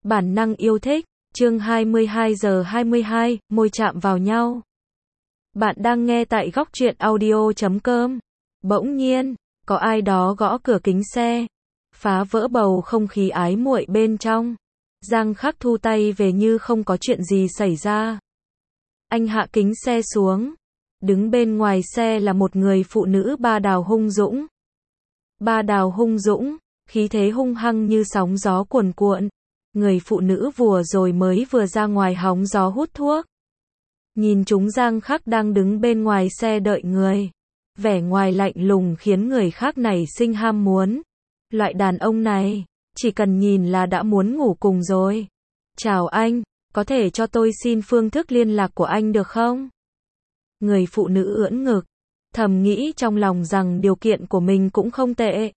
Bản năng yêu thích, chương 22 giờ 22, môi chạm vào nhau. Bạn đang nghe tại góc truyện audio.com. Bỗng nhiên, có ai đó gõ cửa kính xe, phá vỡ bầu không khí ái muội bên trong. Giang Khắc thu tay về như không có chuyện gì xảy ra. Anh hạ kính xe xuống. Đứng bên ngoài xe là một người phụ nữ ba đào hung dũng. Ba đào hung dũng, khí thế hung hăng như sóng gió cuồn cuộn. Người phụ nữ vừa ra ngoài hóng gió hút thuốc. Nhìn chúng Giang Khắc đang đứng bên ngoài xe đợi người. Vẻ ngoài lạnh lùng khiến người khác nảy sinh ham muốn. Loại đàn ông này, chỉ cần nhìn là đã muốn ngủ cùng rồi. Chào anh, có thể cho tôi xin phương thức liên lạc của anh được không? Người phụ nữ ưỡn ngực, thầm nghĩ trong lòng rằng điều kiện của mình cũng không tệ.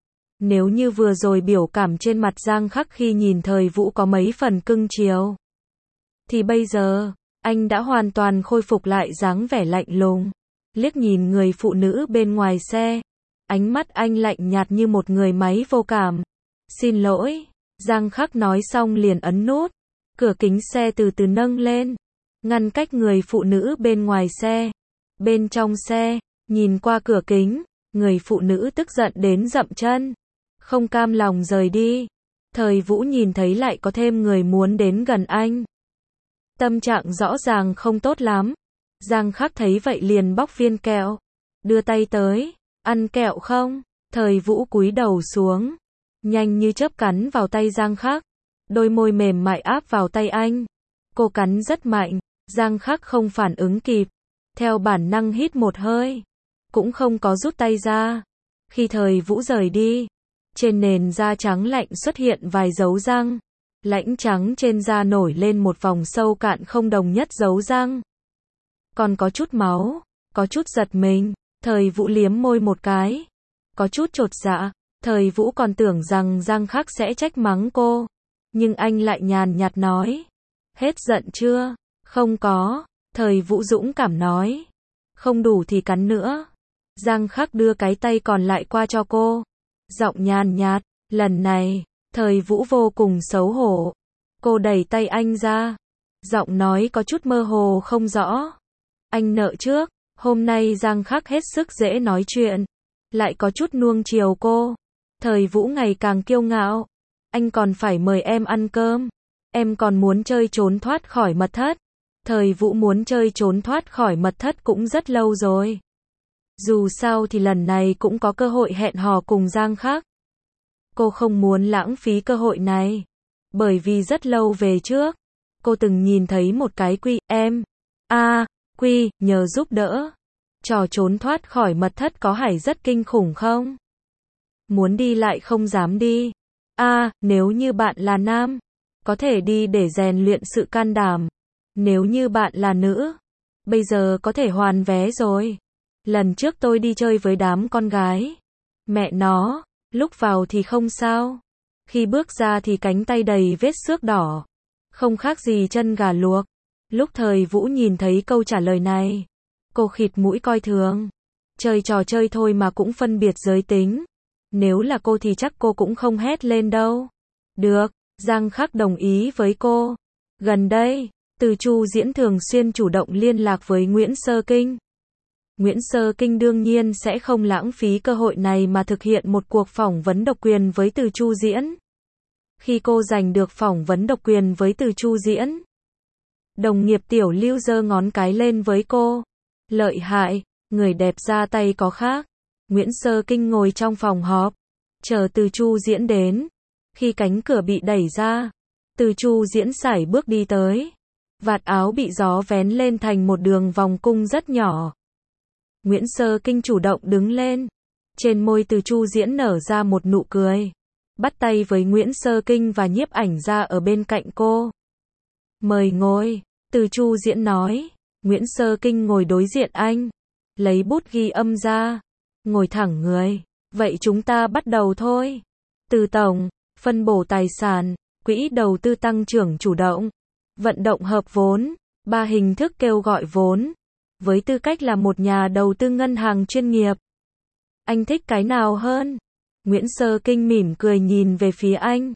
Nếu như vừa rồi biểu cảm trên mặt Giang Khắc khi nhìn Thời Vũ có mấy phần cưng chiều, thì bây giờ, anh đã hoàn toàn khôi phục lại dáng vẻ lạnh lùng. Liếc nhìn người phụ nữ bên ngoài xe, ánh mắt anh lạnh nhạt như một người máy vô cảm. Xin lỗi, Giang Khắc nói xong liền ấn nút. Cửa kính xe từ từ nâng lên, ngăn cách người phụ nữ bên ngoài xe. Bên trong xe, nhìn qua cửa kính, người phụ nữ tức giận đến dậm chân, không cam lòng rời đi. Thời Vũ nhìn thấy lại có thêm người muốn đến gần anh. Tâm trạng rõ ràng không tốt lắm. Giang Khắc thấy vậy liền bóc viên kẹo, đưa tay tới, ăn kẹo không? Thời Vũ cúi đầu xuống, nhanh như chớp cắn vào tay Giang Khắc, đôi môi mềm mại áp vào tay anh. Cô cắn rất mạnh, Giang Khắc không phản ứng kịp, theo bản năng hít một hơi, cũng không có rút tay ra. Khi Thời Vũ rời đi, trên nền da trắng lạnh xuất hiện vài dấu răng, lãnh trắng trên da nổi lên một vòng sâu cạn không đồng nhất dấu răng. Còn có chút máu, có chút giật mình, Thời Vũ liếm môi một cái, có chút chột dạ. Thời Vũ còn tưởng rằng Giang Khắc sẽ trách mắng cô, nhưng anh lại nhàn nhạt nói, hết giận chưa? Không có, Thời Vũ dũng cảm nói, không đủ thì cắn nữa. Giang Khắc đưa cái tay còn lại qua cho cô, giọng nhàn nhạt, lần này, Thời Vũ vô cùng xấu hổ. Cô đẩy tay anh ra, giọng nói có chút mơ hồ không rõ. Anh nợ trước, hôm nay Giang Khắc hết sức dễ nói chuyện, lại có chút nuông chiều cô. Thời Vũ ngày càng kiêu ngạo, anh còn phải mời em ăn cơm, em còn muốn chơi trốn thoát khỏi mật thất. Thời Vũ muốn chơi trốn thoát khỏi mật thất cũng rất lâu rồi. Dù sao thì lần này cũng có cơ hội hẹn hò cùng Giang Khắc. Cô không muốn lãng phí cơ hội này, bởi vì rất lâu về trước, cô từng nhìn thấy một cái quy, nhờ giúp đỡ. Trò trốn thoát khỏi mật thất có phải rất kinh khủng không? Muốn đi lại không dám đi. Nếu như bạn là nam, có thể đi để rèn luyện sự can đảm. Nếu như bạn là nữ, bây giờ có thể hoàn vé rồi. Lần trước tôi đi chơi với đám con gái. Mẹ nó, lúc vào thì không sao. Khi bước ra thì cánh tay đầy vết xước đỏ. Không khác gì chân gà luộc. Lúc Thời Vũ nhìn thấy câu trả lời này, cô khịt mũi coi thường. Chơi trò chơi thôi mà cũng phân biệt giới tính. Nếu là cô thì chắc cô cũng không hét lên đâu. Được, Giang Khắc đồng ý với cô. Gần đây, Từ Chu Diễn thường xuyên chủ động liên lạc với Nguyễn Sơ Kinh. Nguyễn Sơ Kinh đương nhiên sẽ không lãng phí cơ hội này mà thực hiện một cuộc phỏng vấn độc quyền với Từ Chu Diễn. Khi cô giành được phỏng vấn độc quyền với Từ Chu Diễn, đồng nghiệp Tiểu Lưu giơ ngón cái lên với cô. Lợi hại, người đẹp ra tay có khác. Nguyễn Sơ Kinh ngồi trong phòng họp, chờ Từ Chu Diễn đến. Khi cánh cửa bị đẩy ra, Từ Chu Diễn sải bước đi tới. Vạt áo bị gió vén lên thành một đường vòng cung rất nhỏ. Nguyễn Sơ Kinh chủ động đứng lên. Trên môi Từ Chu Diễn nở ra một nụ cười. Bắt tay với Nguyễn Sơ Kinh và nhiếp ảnh ra ở bên cạnh cô. Mời ngồi, Từ Chu Diễn nói. Nguyễn Sơ Kinh ngồi đối diện anh, lấy bút ghi âm ra. Ngồi thẳng người. Vậy chúng ta bắt đầu thôi. Từ tổng, phân bổ tài sản, quỹ đầu tư tăng trưởng chủ động, vận động hợp vốn, 3 hình thức kêu gọi vốn. Với tư cách là một nhà đầu tư ngân hàng chuyên nghiệp, anh thích cái nào hơn? Nguyễn Sơ Kinh mỉm cười nhìn về phía anh.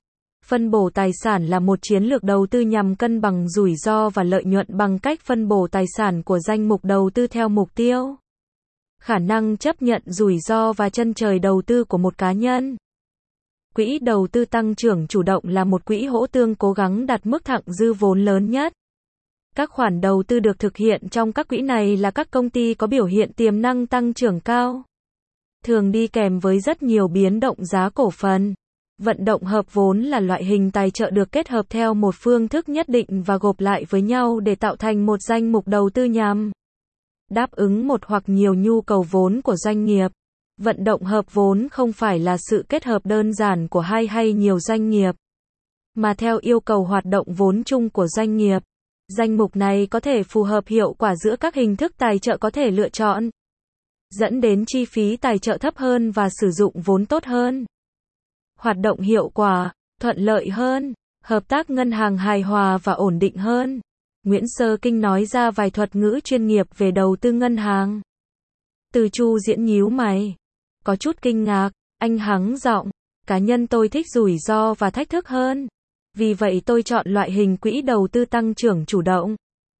Phân bổ tài sản là một chiến lược đầu tư nhằm cân bằng rủi ro và lợi nhuận bằng cách phân bổ tài sản của danh mục đầu tư theo mục tiêu, khả năng chấp nhận rủi ro và chân trời đầu tư của một cá nhân. Quỹ đầu tư tăng trưởng chủ động là một quỹ hỗ tương cố gắng đạt mức thặng dư vốn lớn nhất. Các khoản đầu tư được thực hiện trong các quỹ này là các công ty có biểu hiện tiềm năng tăng trưởng cao, thường đi kèm với rất nhiều biến động giá cổ phần. Vận động hợp vốn là loại hình tài trợ được kết hợp theo một phương thức nhất định và gộp lại với nhau để tạo thành một danh mục đầu tư nhằm đáp ứng một hoặc nhiều nhu cầu vốn của doanh nghiệp. Vận động hợp vốn không phải là sự kết hợp đơn giản của hai hay nhiều doanh nghiệp, mà theo yêu cầu hoạt động vốn chung của doanh nghiệp. Danh mục này có thể phù hợp hiệu quả giữa các hình thức tài trợ có thể lựa chọn, dẫn đến chi phí tài trợ thấp hơn và sử dụng vốn tốt hơn. Hoạt động hiệu quả, thuận lợi hơn, hợp tác ngân hàng hài hòa và ổn định hơn. Nguyễn Sơ Kinh nói ra vài thuật ngữ chuyên nghiệp về đầu tư ngân hàng. Từ Chu Diễn nhíu mày, có chút kinh ngạc, anh hắng giọng, cá nhân tôi thích rủi ro và thách thức hơn. Vì vậy tôi chọn loại hình quỹ đầu tư tăng trưởng chủ động.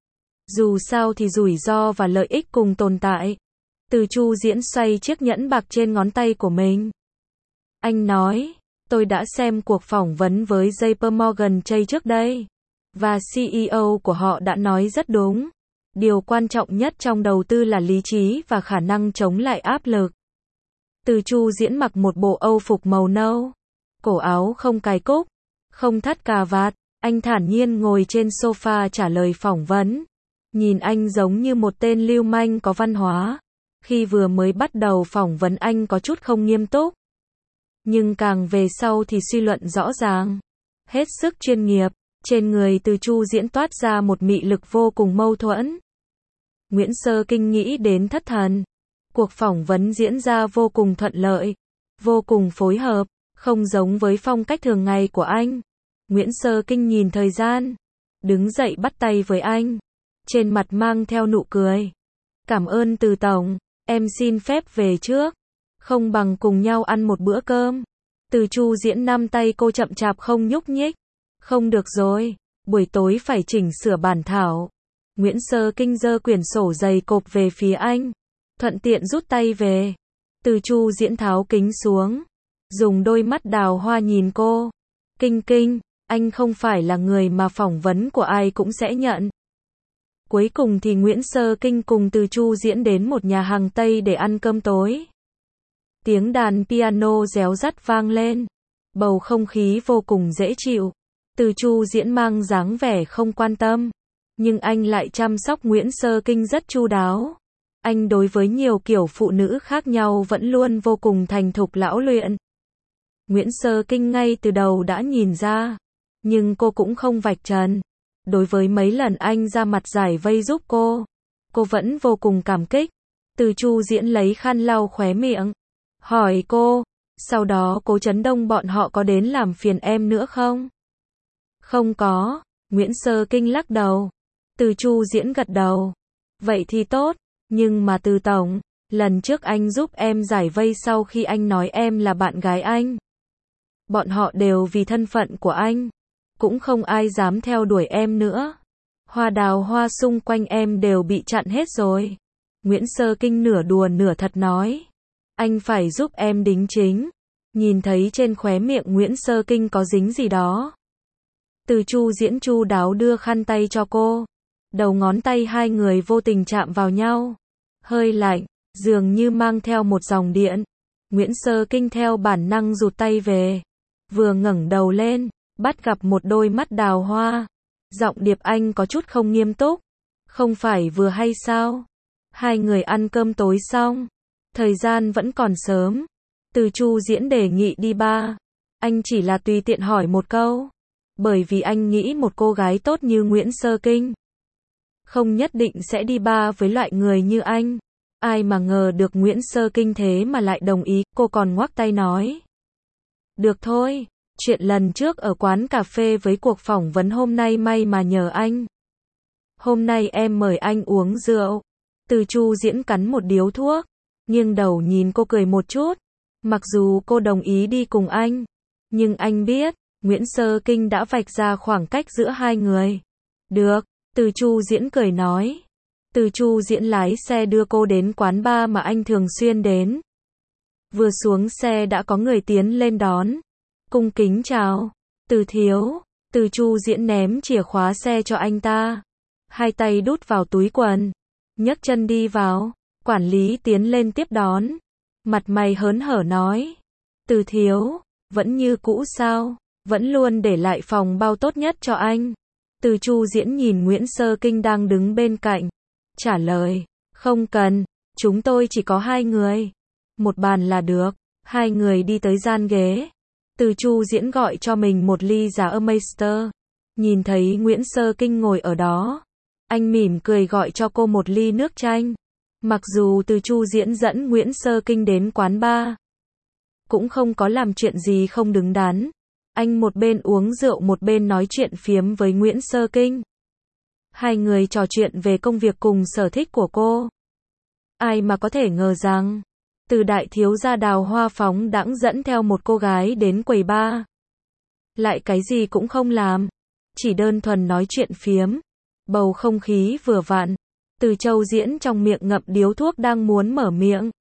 Dù sao thì rủi ro và lợi ích cùng tồn tại. Từ Chu Diễn xoay chiếc nhẫn bạc trên ngón tay của mình. Anh nói, tôi đã xem cuộc phỏng vấn với JP Morgan Chase trước đây, và CEO của họ đã nói rất đúng. Điều quan trọng nhất trong đầu tư là lý trí và khả năng chống lại áp lực. Từ Chu Diễn mặc một bộ âu phục màu nâu, cổ áo không cài cúc, không thắt cà vạt, anh thản nhiên ngồi trên sofa trả lời phỏng vấn. Nhìn anh giống như một tên lưu manh có văn hóa. Khi vừa mới bắt đầu phỏng vấn anh có chút không nghiêm túc, nhưng càng về sau thì suy luận rõ ràng, hết sức chuyên nghiệp. Trên người Từ Chu Diễn toát ra một mị lực vô cùng mâu thuẫn. Nguyễn Sơ Kinh nghĩ đến thất thần. Cuộc phỏng vấn diễn ra vô cùng thuận lợi, vô cùng phối hợp, không giống với phong cách thường ngày của anh. Nguyễn Sơ Kinh nhìn thời gian, đứng dậy bắt tay với anh, trên mặt mang theo nụ cười. Cảm ơn Từ Tổng, em xin phép về trước, không bằng cùng nhau ăn một bữa cơm. Từ Chu Diễn nắm tay cô chậm chạp không nhúc nhích. Không được rồi, buổi tối phải chỉnh sửa bản thảo. Nguyễn Sơ Kinh giơ quyển sổ dày cộp về phía anh, thuận tiện rút tay về. Từ Chu Diễn tháo kính xuống, dùng đôi mắt đào hoa nhìn cô. Kinh Kinh, anh không phải là người mà phỏng vấn của ai cũng sẽ nhận. Cuối cùng thì Nguyễn Sơ Kinh cùng Từ Chu Diễn đến một nhà hàng Tây để ăn cơm tối. Tiếng đàn piano réo rắt vang lên, bầu không khí vô cùng dễ chịu. Từ Chu Diễn mang dáng vẻ không quan tâm, nhưng anh lại chăm sóc Nguyễn Sơ Kinh rất chu đáo. Anh đối với nhiều kiểu phụ nữ khác nhau vẫn luôn vô cùng thành thục lão luyện. Nguyễn Sơ Kinh ngay từ đầu đã nhìn ra, nhưng cô cũng không vạch trần. Đối với mấy lần anh ra mặt giải vây giúp cô vẫn vô cùng cảm kích. Từ Chu Diễn lấy khăn lau khóe miệng, hỏi cô, sau đó Cố Chấn Đông bọn họ có đến làm phiền em nữa không? Không có, Nguyễn Sơ Kinh lắc đầu. Từ Chu Diễn gật đầu. Vậy thì tốt, nhưng mà Từ Tổng, lần trước anh giúp em giải vây sau khi anh nói em là bạn gái anh. Bọn họ đều vì thân phận của anh, cũng không ai dám theo đuổi em nữa. Hoa đào hoa xung quanh em đều bị chặn hết rồi. Nguyễn Sơ Kinh nửa đùa nửa thật nói. Anh phải giúp em đính chính. Nhìn thấy trên khóe miệng Nguyễn Sơ Kinh có dính gì đó. Từ Chu Diễn chu đáo đưa khăn tay cho cô. Đầu ngón tay hai người vô tình chạm vào nhau. Hơi lạnh, dường như mang theo một dòng điện. Nguyễn Sơ Kinh theo bản năng rụt tay về. Vừa ngẩng đầu lên, bắt gặp một đôi mắt đào hoa. Giọng điệp anh có chút không nghiêm túc. Không phải vừa hay sao? Hai người ăn cơm tối xong, thời gian vẫn còn sớm. Từ Chu Diễn đề nghị đi bar. Anh chỉ là tùy tiện hỏi một câu. Bởi vì anh nghĩ một cô gái tốt như Nguyễn Sơ Kinh không nhất định sẽ đi bar với loại người như anh. Ai mà ngờ được Nguyễn Sơ Kinh thế mà lại đồng ý. Cô còn ngoắc tay nói. Được thôi, chuyện lần trước ở quán cà phê với cuộc phỏng vấn hôm nay may mà nhờ anh. Hôm nay em mời anh uống rượu. Từ Chu Diễn cắn một điếu thuốc, nghiêng đầu nhìn cô cười một chút. Mặc dù cô đồng ý đi cùng anh, nhưng anh biết, Nguyễn Sơ Kinh đã vạch ra khoảng cách giữa hai người. Được, Từ Chu Diễn cười nói. Từ Chu Diễn lái xe đưa cô đến quán bar mà anh thường xuyên đến. Vừa xuống xe đã có người tiến lên đón. Cung kính chào. Từ thiếu. Từ Chu Diễn ném chìa khóa xe cho anh ta. Hai tay đút vào túi quần. Nhấc chân đi vào. Quản lý tiến lên tiếp đón. Mặt mày hớn hở nói. Từ thiếu, vẫn như cũ sao? Vẫn luôn để lại phòng bao tốt nhất cho anh. Từ Chu Diễn nhìn Nguyễn Sơ Kinh đang đứng bên cạnh. Trả lời, không cần, chúng tôi chỉ có hai người. Một bàn là được. Hai người đi tới gian ghế. Từ Chu Diễn gọi cho mình một ly Jägermeister. Nhìn thấy Nguyễn Sơ Kinh ngồi ở đó. Anh mỉm cười gọi cho cô một ly nước chanh. Mặc dù Từ Chu Diễn dẫn Nguyễn Sơ Kinh đến quán bar, cũng không có làm chuyện gì không đứng đắn. Anh một bên uống rượu một bên nói chuyện phiếm với Nguyễn Sơ Kinh. Hai người trò chuyện về công việc cùng sở thích của cô. Ai mà có thể ngờ rằng, từ đại thiếu gia đào hoa phóng đãng dẫn theo một cô gái đến quầy bar. Lại cái gì cũng không làm, chỉ đơn thuần nói chuyện phiếm. Bầu không khí vừa vặn. Từ Châu Diễn trong miệng ngậm điếu thuốc đang muốn mở miệng.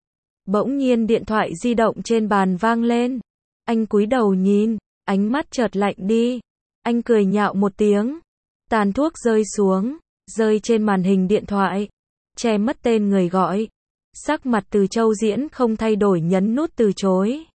Bỗng nhiên điện thoại di động trên bàn vang lên. Anh cúi đầu nhìn, ánh mắt chợt lạnh đi. Anh cười nhạo một tiếng. Tàn thuốc rơi xuống, rơi trên màn hình điện thoại, che mất tên người gọi. Sắc mặt Từ Châu Diễn không thay đổi nhấn nút từ chối.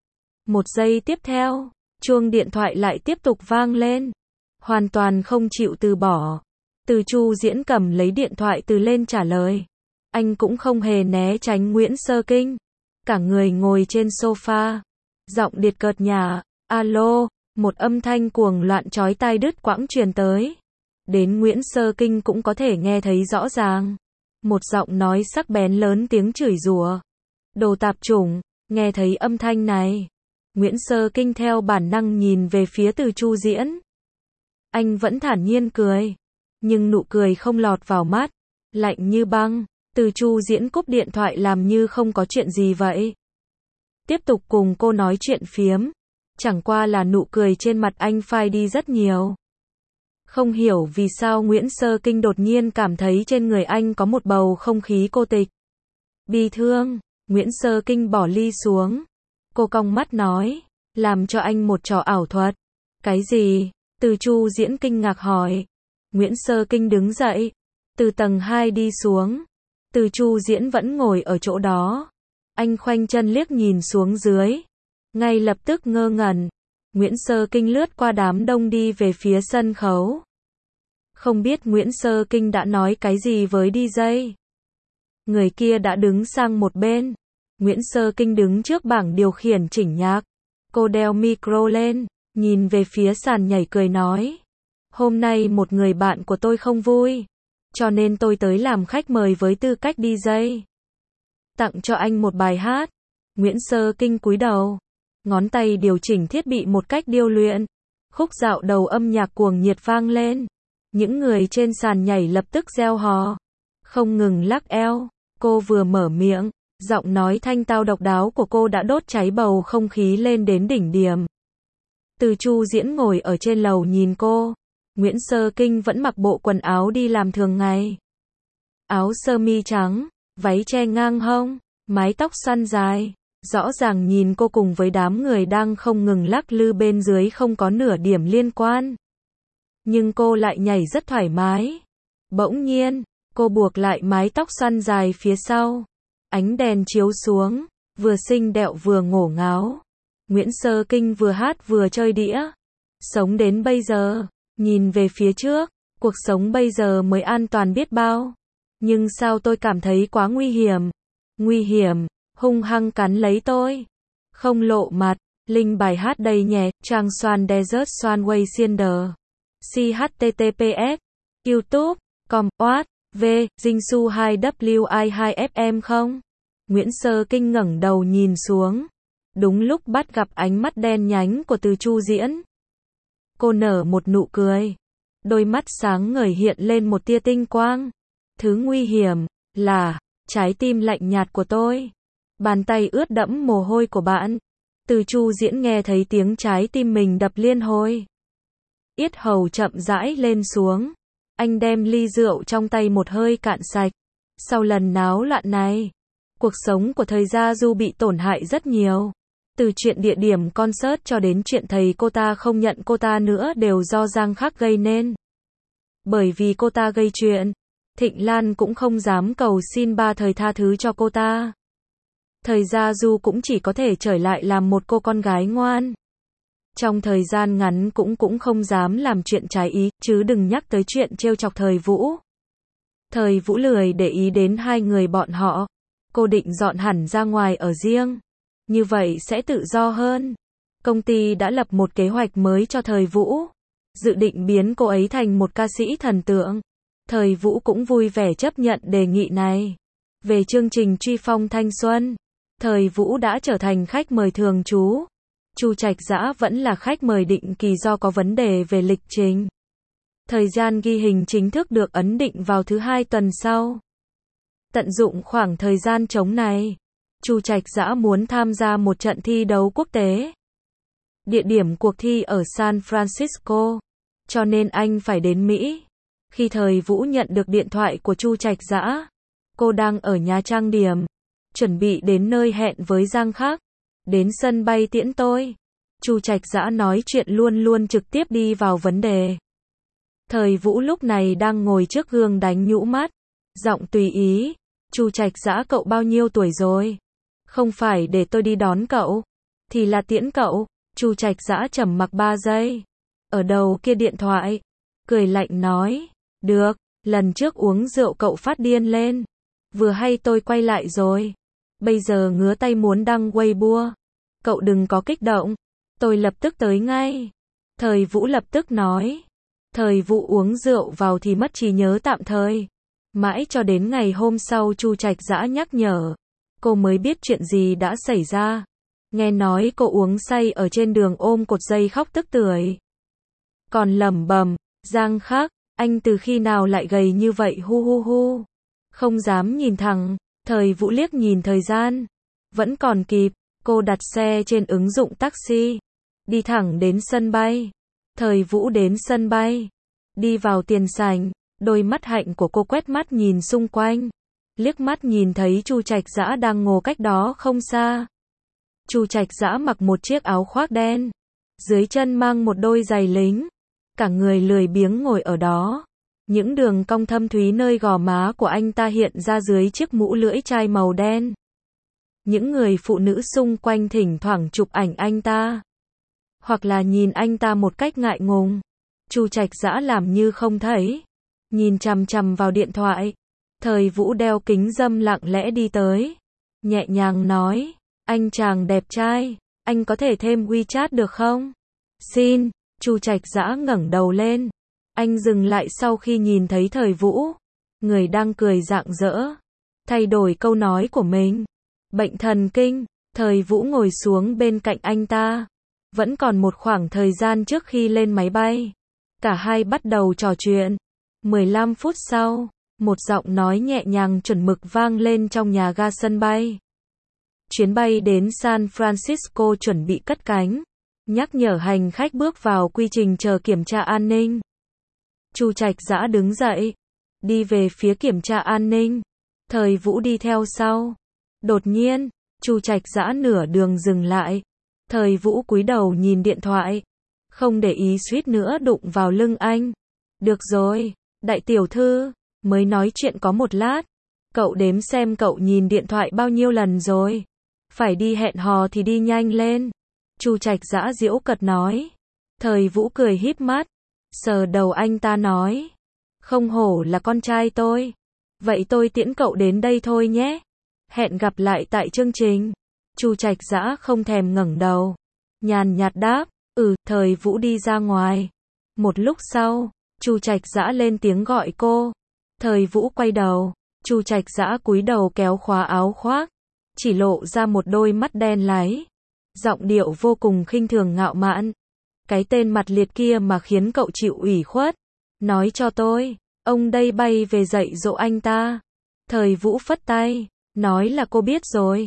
Một giây tiếp theo, chuông điện thoại lại tiếp tục vang lên. Hoàn toàn không chịu từ bỏ. Từ Chu Diễn cầm lấy điện thoại từ lên trả lời. Anh cũng không hề né tránh Nguyễn Sơ Kinh. Cả người ngồi trên sofa. Giọng điệt cợt nhả. Alo, một âm thanh cuồng loạn chói tai đứt quãng truyền tới. Đến Nguyễn Sơ Kinh cũng có thể nghe thấy rõ ràng. Một giọng nói sắc bén lớn tiếng chửi rủa. Đồ tạp chủng, nghe thấy âm thanh này. Nguyễn Sơ Kinh theo bản năng nhìn về phía Từ Chu Diễn. Anh vẫn thản nhiên cười. Nhưng nụ cười không lọt vào mắt. Lạnh như băng. Từ Chu Diễn cúp điện thoại làm như không có chuyện gì vậy. Tiếp tục cùng cô nói chuyện phiếm. Chẳng qua là nụ cười trên mặt anh phai đi rất nhiều. Không hiểu vì sao Nguyễn Sơ Kinh đột nhiên cảm thấy trên người anh có một bầu không khí cô tịch. Bi thương. Nguyễn Sơ Kinh bỏ ly xuống. Cô cong mắt nói. Làm cho anh một trò ảo thuật. Cái gì? Từ Chu Diễn kinh ngạc hỏi. Nguyễn Sơ Kinh đứng dậy. Từ tầng 2 đi xuống. Từ Chu Diễn vẫn ngồi ở chỗ đó. Anh khoanh chân liếc nhìn xuống dưới. Ngay lập tức ngơ ngẩn. Nguyễn Sơ Kinh lướt qua đám đông đi về phía sân khấu. Không biết Nguyễn Sơ Kinh đã nói cái gì với DJ. Người kia đã đứng sang một bên. Nguyễn Sơ Kinh đứng trước bảng điều khiển chỉnh nhạc. Cô đeo micro lên, nhìn về phía sàn nhảy cười nói. Hôm nay một người bạn của tôi không vui. Cho nên tôi tới làm khách mời với tư cách DJ. Tặng cho anh một bài hát. Nguyễn Sơ Kinh cúi đầu. Ngón tay điều chỉnh thiết bị một cách điêu luyện. Khúc dạo đầu âm nhạc cuồng nhiệt vang lên. Những người trên sàn nhảy lập tức reo hò. Không ngừng lắc eo. Cô vừa mở miệng. Giọng nói thanh tao độc đáo của cô đã đốt cháy bầu không khí lên đến đỉnh điểm. Từ Chu Diễn ngồi ở trên lầu nhìn cô. Nguyễn Sơ Kinh vẫn mặc bộ quần áo đi làm thường ngày. Áo sơ mi trắng, váy che ngang hông, mái tóc xoăn dài. Rõ ràng nhìn cô cùng với đám người đang không ngừng lắc lư bên dưới không có nửa điểm liên quan. Nhưng cô lại nhảy rất thoải mái. Bỗng nhiên, cô buộc lại mái tóc xoăn dài phía sau. Ánh đèn chiếu xuống, vừa xinh đẹp vừa ngổ ngáo. Nguyễn Sơ Kinh vừa hát vừa chơi đĩa. Sống đến bây giờ, nhìn về phía trước, cuộc sống bây giờ mới an toàn biết bao. Nhưng sao tôi cảm thấy quá nguy hiểm. Nguy hiểm, hung hăng cắn lấy tôi. Không lộ mặt, link bài hát đây nhé, trang Swan Desert Swan Way Cinder. CHTTPS, YouTube.com, Oat, V, Jingsu 2WI2FM không? Nguyễn Sơ Kinh ngẩng đầu nhìn xuống. Đúng lúc bắt gặp ánh mắt đen nhánh của Từ Chu Diễn. Cô nở một nụ cười. Đôi mắt sáng ngời hiện lên một tia tinh quang. Thứ nguy hiểm là trái tim lạnh nhạt của tôi. Bàn tay ướt đẫm mồ hôi của bạn. Từ Chu Diễn nghe thấy tiếng trái tim mình đập liên hồi. Yết hầu chậm rãi lên xuống. Anh đem ly rượu trong tay một hơi cạn sạch. Sau lần náo loạn này, cuộc sống của Thời Gia Du bị tổn hại rất nhiều. Từ chuyện địa điểm concert cho đến chuyện thầy cô ta không nhận cô ta nữa đều do Giang Khắc gây nên. Bởi vì cô ta gây chuyện, Thịnh Lan cũng không dám cầu xin ba Thời tha thứ cho cô ta. Thời Gia Du cũng chỉ có thể trở lại làm một cô con gái ngoan. Trong thời gian ngắn cũng không dám làm chuyện trái ý, chứ đừng nhắc tới chuyện trêu chọc Thời Vũ. Thời Vũ lười để ý đến hai người bọn họ. Cô định dọn hẳn ra ngoài ở riêng. Như vậy sẽ tự do hơn. Công ty đã lập một kế hoạch mới cho Thời Vũ. Dự định biến cô ấy thành một ca sĩ thần tượng. Thời Vũ cũng vui vẻ chấp nhận đề nghị này. Về chương trình Truy Phong Thanh Xuân, Thời Vũ đã trở thành khách mời thường trú. Chu Trạch Dã vẫn là khách mời định kỳ do có vấn đề về lịch trình. Thời gian ghi hình chính thức được ấn định vào thứ 2 tuần sau. Tận dụng khoảng thời gian trống này, Chu Trạch Dã muốn tham gia một trận thi đấu quốc tế. Địa điểm cuộc thi ở San Francisco, cho nên anh phải đến Mỹ. Khi Thời Vũ nhận được điện thoại của Chu Trạch Dã, cô đang ở nhà trang điểm, chuẩn bị đến nơi hẹn với Giang Khắc. Đến sân bay tiễn tôi. Chu Trạch Dã nói chuyện luôn luôn trực tiếp đi vào vấn đề. Thời Vũ lúc này đang ngồi trước gương đánh nhũ mắt, giọng tùy ý. Chu Trạch Dã, cậu bao nhiêu tuổi rồi? Không phải để tôi đi đón cậu, thì là tiễn cậu. Chu Trạch Dã trầm mặc 3 giây. Ở đầu kia điện thoại, cười lạnh nói, được, lần trước uống rượu cậu phát điên lên. Vừa hay tôi quay lại rồi. Bây giờ ngứa tay muốn đăng Weibo. Cậu đừng có kích động. Tôi lập tức tới ngay. Thời Vũ lập tức nói. Thời Vũ uống rượu vào thì mất trí nhớ tạm thời. Mãi cho đến ngày hôm sau Chu Trạch Dã nhắc nhở, cô mới biết chuyện gì đã xảy ra. Nghe nói cô uống say ở trên đường ôm cột dây khóc tức tưởi. Còn lẩm bẩm, Giang Khắc, anh từ khi nào lại gầy như vậy hu hu hu. Không dám nhìn thẳng. Thời Vũ liếc nhìn thời gian. Vẫn còn kịp. Cô đặt xe trên ứng dụng taxi. Đi thẳng đến sân bay. Thời Vũ đến sân bay. Đi vào tiền sảnh. Đôi mắt hạnh của cô quét mắt nhìn xung quanh. Liếc mắt nhìn thấy Chu Trạch Dã đang ngồi cách đó không xa. Chu Trạch Dã mặc một chiếc áo khoác đen. Dưới chân mang một đôi giày lính. Cả người lười biếng ngồi ở đó. Những đường cong thâm thúy nơi gò má của anh ta hiện ra dưới chiếc mũ lưỡi chai màu đen. Những người phụ nữ xung quanh thỉnh thoảng chụp ảnh anh ta. Hoặc là nhìn anh ta một cách ngại ngùng. Chu Trạch Dã làm như không thấy. Nhìn chằm chằm vào điện thoại. Thời Vũ đeo kính râm lặng lẽ đi tới. Nhẹ nhàng nói. Anh chàng đẹp trai. Anh có thể thêm WeChat được không? Xin. Chu Trạch Dã ngẩng đầu lên. Anh dừng lại sau khi nhìn thấy Thời Vũ. Người đang cười rạng rỡ. Thay đổi câu nói của mình. Bệnh thần kinh. Thời Vũ ngồi xuống bên cạnh anh ta. Vẫn còn một khoảng thời gian trước khi lên máy bay. Cả hai bắt đầu trò chuyện. 15 phút sau, một giọng nói nhẹ nhàng chuẩn mực vang lên trong nhà ga sân bay. Chuyến bay đến San Francisco chuẩn bị cất cánh. Nhắc nhở hành khách bước vào quy trình chờ kiểm tra an ninh. Chu Trạch Dã đứng dậy, đi về phía kiểm tra an ninh. Thời Vũ đi theo sau. Đột nhiên, Chu Trạch Dã nửa đường dừng lại. Thời Vũ cúi đầu nhìn điện thoại, không để ý suýt nữa đụng vào lưng anh. Được rồi, đại tiểu thư, mới nói chuyện có một lát. Cậu đếm xem cậu nhìn điện thoại bao nhiêu lần rồi. Phải đi hẹn hò thì đi nhanh lên. Chu Trạch Dã giễu cợt nói. Thời Vũ cười híp mắt, sờ đầu anh ta nói. Không hổ là con trai tôi. Vậy tôi tiễn cậu đến đây thôi nhé. Hẹn gặp lại tại chương trình. Chu Trạch Dã không thèm ngẩng đầu. Nhàn nhạt đáp, Thời Vũ đi ra ngoài. Một lúc sau, Chu Trạch Dã lên tiếng gọi cô. Thời Vũ quay đầu. Chu Trạch Dã cúi đầu kéo khóa áo khoác. Chỉ lộ ra một đôi mắt đen láy. Giọng điệu vô cùng khinh thường ngạo mạn. Cái tên mặt liệt kia mà khiến cậu chịu ủy khuất. Nói cho tôi, ông đây bay về dạy dỗ anh ta. Thời Vũ phất tay, nói là cô biết rồi.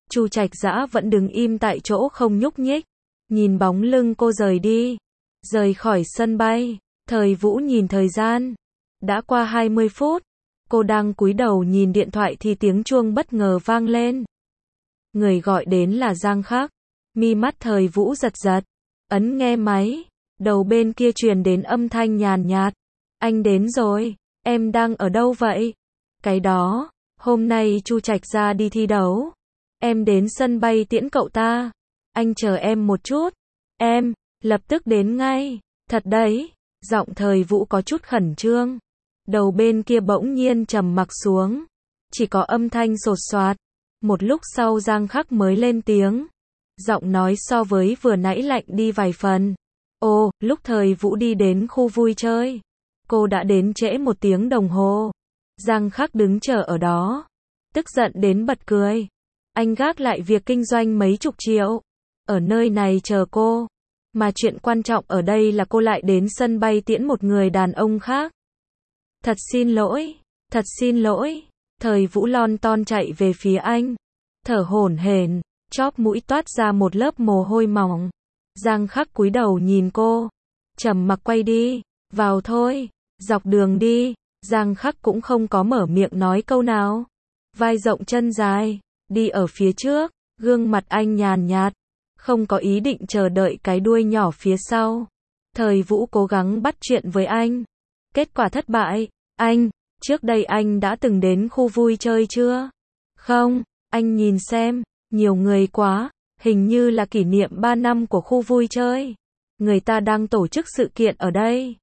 Chu Trạch Dã vẫn đứng im tại chỗ không nhúc nhích, nhìn bóng lưng cô rời đi, rời khỏi sân bay. Thời Vũ nhìn thời gian, đã qua 20 phút. Cô đang cúi đầu nhìn điện thoại thì tiếng chuông bất ngờ vang lên. Người gọi đến là Giang Khắc. Mi mắt Thời Vũ giật giật, ấn nghe máy. Đầu bên kia truyền đến âm thanh nhàn nhạt. Anh đến rồi, em đang ở đâu vậy? Cái đó, hôm nay Chu Trạch ra đi thi đấu. Em đến sân bay tiễn cậu ta. Anh chờ em một chút. Em, lập tức đến ngay. Thật đấy, giọng Thời Vũ có chút khẩn trương. Đầu bên kia bỗng nhiên trầm mặc xuống. Chỉ có âm thanh sột soạt. Một lúc sau Giang Khắc mới lên tiếng. Giọng nói so với vừa nãy lạnh đi vài phần. Ồ, lúc Thời Vũ đi đến khu vui chơi, cô đã đến trễ 1 tiếng đồng hồ. Giang Khắc đứng chờ ở đó, tức giận đến bật cười. Anh gác lại việc kinh doanh mấy chục triệu, ở nơi này chờ cô. Mà chuyện quan trọng ở đây là cô lại đến sân bay tiễn một người đàn ông khác. Thật xin lỗi, thật xin lỗi. Thời Vũ lon ton chạy về phía anh, thở hổn hển, chóp mũi toát ra một lớp mồ hôi mỏng. Giang Khắc cúi đầu nhìn cô, trầm mặc quay đi, vào thôi, dọc đường đi. Giang Khắc cũng không có mở miệng nói câu nào. Vai rộng chân dài, đi ở phía trước, gương mặt anh nhàn nhạt, không có ý định chờ đợi cái đuôi nhỏ phía sau. Thời Vũ cố gắng bắt chuyện với anh, kết quả thất bại. Anh, trước đây anh đã từng đến khu vui chơi chưa? Không, anh nhìn xem, nhiều người quá, hình như là kỷ niệm 3 năm của khu vui chơi. Người ta đang tổ chức sự kiện ở đây.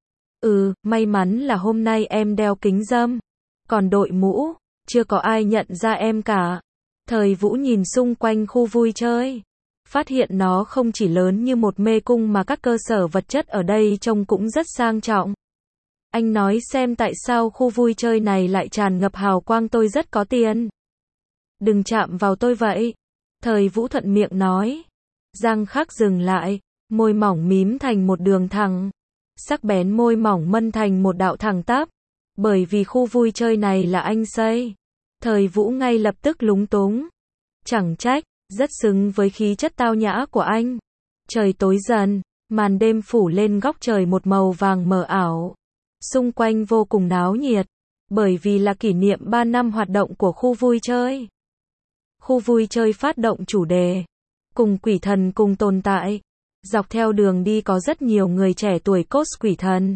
May mắn là hôm nay em đeo kính râm, còn đội mũ, chưa có ai nhận ra em cả. Thời Vũ nhìn xung quanh khu vui chơi, phát hiện nó không chỉ lớn như một mê cung mà các cơ sở vật chất ở đây trông cũng rất sang trọng. Anh nói xem tại sao khu vui chơi này lại tràn ngập hào quang, tôi rất có tiền. Đừng chạm vào tôi vậy. Thời Vũ thuận miệng nói. Giang Khắc dừng lại, môi mỏng mím thành một đường thẳng. Sắc bén môi mỏng mân thành một đạo thẳng tắp. Bởi vì khu vui chơi này là anh xây. Thời Vũ ngay lập tức lúng túng. Chẳng trách, rất xứng với khí chất tao nhã của anh. Trời tối dần, màn đêm phủ lên góc trời một màu vàng mờ ảo. Xung quanh vô cùng náo nhiệt, bởi vì là kỷ niệm 3 năm hoạt động của khu vui chơi. Khu vui chơi phát động chủ đề, cùng quỷ thần cùng tồn tại. Dọc theo đường đi có rất nhiều người trẻ tuổi cos quỷ thần.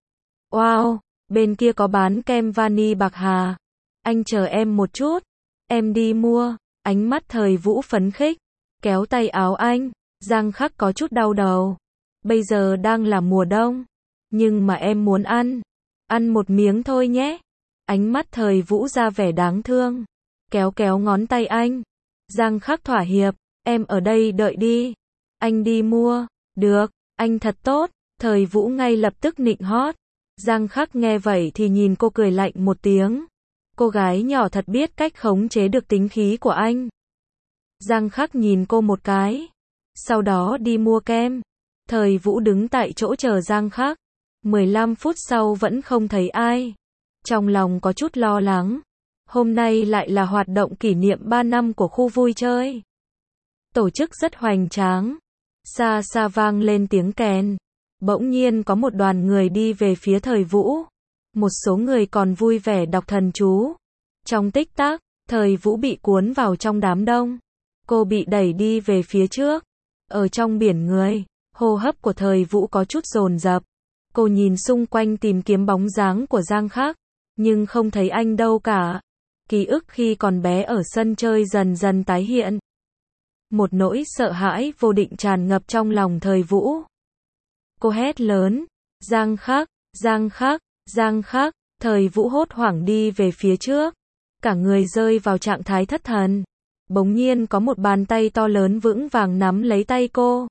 Wow, bên kia có bán kem vani bạc hà. Anh chờ em một chút, em đi mua. Ánh mắt Thời Vũ phấn khích, kéo tay áo anh. Giang Khắc có chút đau đầu. Bây giờ đang là mùa đông, nhưng mà em muốn ăn một miếng thôi nhé. Ánh mắt Thời Vũ ra vẻ đáng thương, kéo kéo ngón tay anh. Giang Khắc thỏa hiệp, em ở đây đợi đi, anh đi mua. Được, anh thật tốt. Thời Vũ ngay lập tức nịnh hót. Giang Khắc nghe vậy thì nhìn cô cười lạnh một tiếng. Cô gái nhỏ thật biết cách khống chế được tính khí của anh. Giang Khắc nhìn cô một cái, sau đó đi mua kem. Thời Vũ đứng tại chỗ chờ Giang Khắc. 15 phút sau vẫn không thấy ai. Trong lòng có chút lo lắng. Hôm nay lại là hoạt động kỷ niệm 3 năm của khu vui chơi. Tổ chức rất hoành tráng. Xa xa vang lên tiếng kèn. Bỗng nhiên có một đoàn người đi về phía Thời Vũ. Một số người còn vui vẻ đọc thần chú. Trong tích tắc, Thời Vũ bị cuốn vào trong đám đông. Cô bị đẩy đi về phía trước. Ở trong biển người, hô hấp của Thời Vũ có chút dồn dập. Cô nhìn xung quanh tìm kiếm bóng dáng của Giang Khắc, nhưng không thấy anh đâu cả. Ký ức khi còn bé ở sân chơi dần dần tái hiện. Một nỗi sợ hãi vô định tràn ngập trong lòng Thời Vũ. Cô hét lớn, Giang Khắc, Giang Khắc, Giang Khắc. Thời Vũ hốt hoảng đi về phía trước, cả người rơi vào trạng thái thất thần. Bỗng nhiên có một bàn tay to lớn vững vàng nắm lấy tay cô.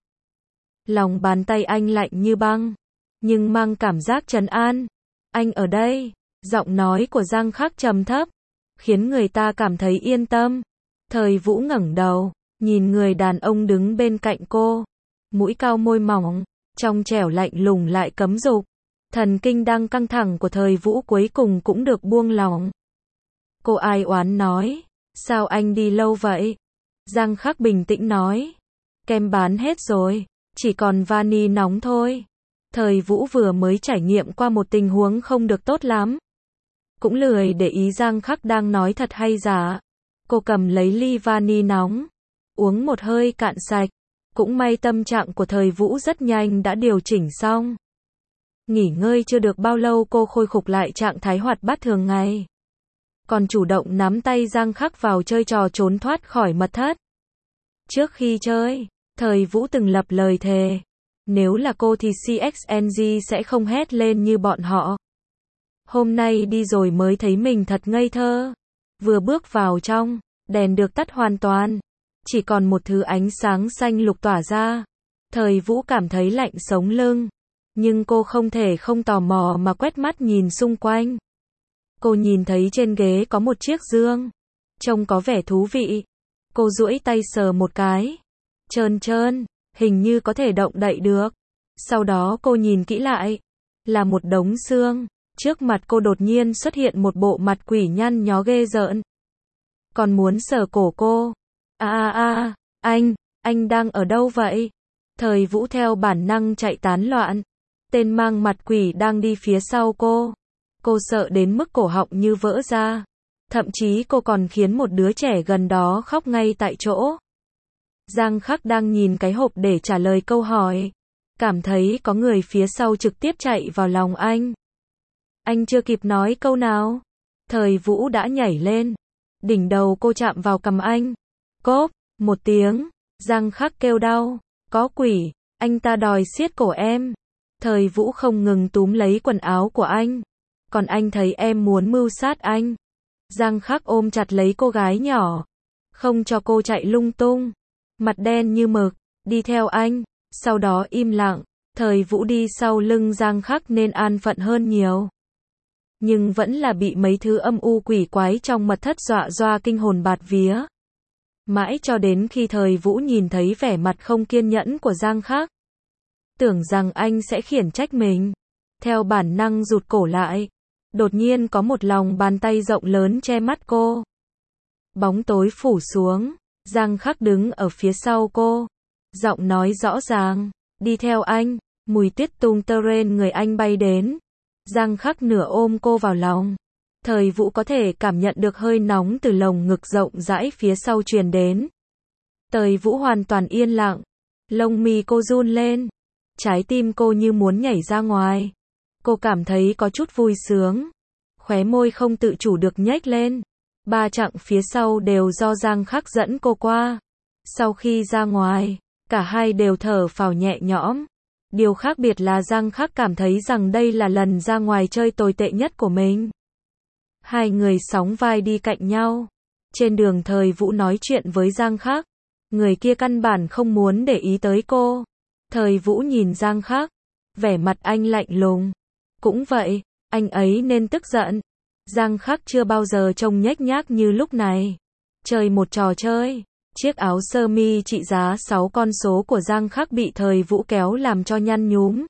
Lòng bàn tay anh lạnh như băng, nhưng mang cảm giác trấn an. Anh ở đây. Giọng nói của Giang Khắc trầm thấp, khiến người ta cảm thấy yên tâm. Thời Vũ ngẩng đầu, nhìn người đàn ông đứng bên cạnh cô. Mũi cao môi mỏng, trong trẻo lạnh lùng lại cấm dục. Thần kinh đang căng thẳng của Thời Vũ cuối cùng cũng được buông lỏng. Cô ai oán nói, sao anh đi lâu vậy? Giang Khắc bình tĩnh nói. Kem bán hết rồi, chỉ còn vani nóng thôi. Thời Vũ vừa mới trải nghiệm qua một tình huống không được tốt lắm. Cũng lười để ý Giang Khắc đang nói thật hay giả. Cô cầm lấy ly vani nóng, uống một hơi cạn sạch. Cũng may tâm trạng của Thời Vũ rất nhanh đã điều chỉnh xong. Nghỉ ngơi chưa được bao lâu cô khôi phục lại trạng thái hoạt bát thường ngày. Còn chủ động nắm tay Giang Khắc vào chơi trò trốn thoát khỏi mật thất. Trước khi chơi, Thời Vũ từng lập lời thề. Nếu là cô thì CXNG sẽ không hét lên như bọn họ. Hôm nay đi rồi mới thấy mình thật ngây thơ. Vừa bước vào trong, đèn được tắt hoàn toàn. Chỉ còn một thứ ánh sáng xanh lục tỏa ra. Thời Vũ cảm thấy lạnh sống lưng. Nhưng cô không thể không tò mò mà quét mắt nhìn xung quanh. Cô nhìn thấy trên ghế có một chiếc giường. Trông có vẻ thú vị. Cô duỗi tay sờ một cái. Trơn trơn, hình như có thể động đậy được. Sau đó cô nhìn kỹ lại. Là một đống xương. Trước mặt cô đột nhiên xuất hiện một bộ mặt quỷ nhăn nhó ghê rợn. Còn muốn sờ cổ cô. Anh đang ở đâu vậy? Thời Vũ theo bản năng chạy tán loạn. Tên mang mặt quỷ đang đi phía sau cô. Cô sợ đến mức cổ họng như vỡ ra. Thậm chí cô còn khiến một đứa trẻ gần đó khóc ngay tại chỗ. Giang Khắc đang nhìn cái hộp để trả lời câu hỏi. Cảm thấy có người phía sau trực tiếp chạy vào lòng anh. Anh chưa kịp nói câu nào. Thời Vũ đã nhảy lên. Đỉnh đầu cô chạm vào cằm anh. Cốp, một tiếng. Giang Khắc kêu đau. Có quỷ, anh ta đòi siết cổ em. Thời Vũ không ngừng túm lấy quần áo của anh. Còn anh thấy em muốn mưu sát anh. Giang Khắc ôm chặt lấy cô gái nhỏ. Không cho cô chạy lung tung. Mặt đen như mực, đi theo anh. Sau đó im lặng. Thời Vũ đi sau lưng Giang Khắc nên an phận hơn nhiều. Nhưng vẫn là bị mấy thứ âm u quỷ quái trong mật thất dọa doa kinh hồn bạt vía. Mãi cho đến khi Thời Vũ nhìn thấy vẻ mặt không kiên nhẫn của Giang Khắc. Tưởng rằng anh sẽ khiển trách mình. Theo bản năng rụt cổ lại. Đột nhiên có một lòng bàn tay rộng lớn che mắt cô. Bóng tối phủ xuống. Giang Khắc đứng ở phía sau cô. Giọng nói rõ ràng. Đi theo anh. Mùi tuyết tung tơ trên người anh bay đến. Giang Khắc nửa ôm cô vào lòng. Thời Vũ có thể cảm nhận được hơi nóng từ lồng ngực rộng rãi phía sau truyền đến. Thời Vũ hoàn toàn yên lặng. Lông mi cô run lên. Trái tim cô như muốn nhảy ra ngoài. Cô cảm thấy có chút vui sướng. Khóe môi không tự chủ được nhếch lên. 3 chặng phía sau đều do Giang Khắc dẫn cô qua. Sau khi ra ngoài, cả hai đều thở phào nhẹ nhõm. Điều khác biệt là Giang Khắc cảm thấy rằng đây là lần ra ngoài chơi tồi tệ nhất của mình. Hai người sóng vai đi cạnh nhau. Trên đường Thời Vũ nói chuyện với Giang Khắc. Người kia căn bản không muốn để ý tới cô. Thời Vũ nhìn Giang Khắc. Vẻ mặt anh lạnh lùng. Cũng vậy, anh ấy nên tức giận. Giang Khắc chưa bao giờ trông nhếch nhác như lúc này. Chơi một trò chơi. Chiếc áo sơ mi trị giá 6 con số của Giang Khắc bị Thời Vũ kéo làm cho nhăn nhúm.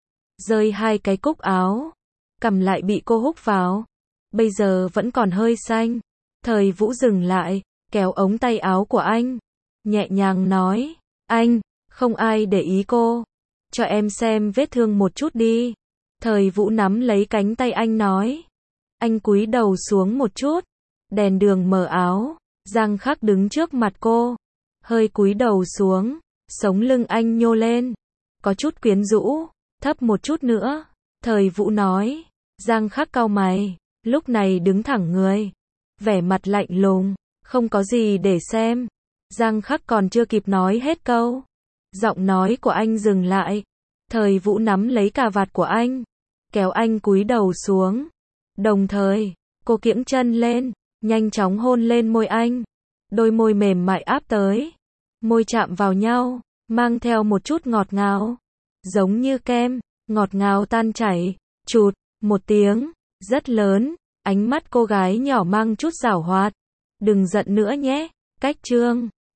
Rơi 2 cái cúc áo. Cầm lại bị cô húc vào. Bây giờ vẫn còn hơi xanh. Thời Vũ dừng lại, kéo ống tay áo của anh. Nhẹ nhàng nói, anh, không ai để ý cô. Cho em xem vết thương một chút đi. Thời Vũ nắm lấy cánh tay anh nói. Anh cúi đầu xuống một chút. Đèn đường mờ áo. Giang Khắc đứng trước mặt cô. Hơi cúi đầu xuống. Sống lưng anh nhô lên. Có chút quyến rũ. Thấp một chút nữa. Thời Vũ nói. Giang Khắc cau mày. Lúc này đứng thẳng người. Vẻ mặt lạnh lùng. Không có gì để xem. Giang Khắc còn chưa kịp nói hết câu. Giọng nói của anh dừng lại. Thời Vũ nắm lấy cà vạt của anh. Kéo anh cúi đầu xuống. Đồng thời, cô kiễng chân lên. Nhanh chóng hôn lên môi anh. Đôi môi mềm mại áp tới. Môi chạm vào nhau. Mang theo một chút ngọt ngào. Giống như kem. Ngọt ngào tan chảy. Chụt. Một tiếng. Rất lớn. Ánh mắt cô gái nhỏ mang chút giảo hoạt. Đừng giận nữa nhé. Cách chương